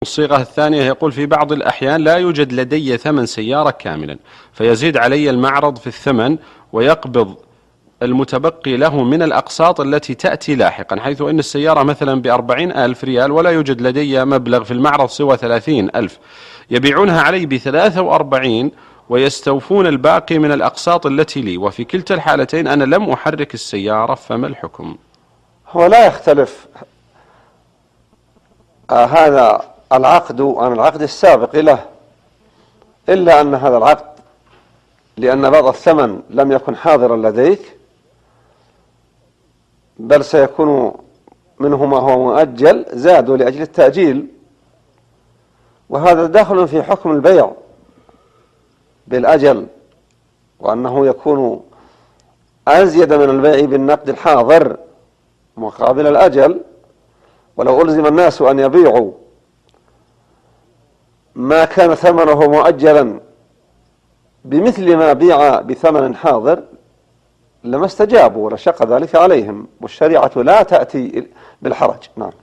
الصيغة الثانية يقول: في بعض الأحيان لا يوجد لدي ثمن سيارة كاملا، فيزيد علي المعرض في الثمن ويقبض المتبقي له من الأقساط التي تأتي لاحقا، حيث أن السيارة مثلا ب40,000 ريال ولا يوجد لدي مبلغ في المعرض سوى 30,000، يبيعونها علي ب43 ويستوفون الباقي من الأقساط التي لي، وفي كلتا الحالتين أنا لم أحرك السيارة، فما الحكم؟ هو لا يختلف هذا العقد عن العقد السابق له، إلا أن هذا العقد لأن بعض الثمن لم يكن حاضرا لديك، بل سيكون منه ما هو مؤجل زادوا لأجل التأجيل، وهذا داخل في حكم البيع بالأجل، وأنه يكون أزيد من البيع بالنقد الحاضر مقابل الأجل. ولو ألزم الناس أن يبيعوا ما كان ثمنه مؤجلا بمثل ما بيع بثمن حاضر لما استجابوا ولشق ذلك عليهم، والشريعة لا تأتي بالحرج. نعم.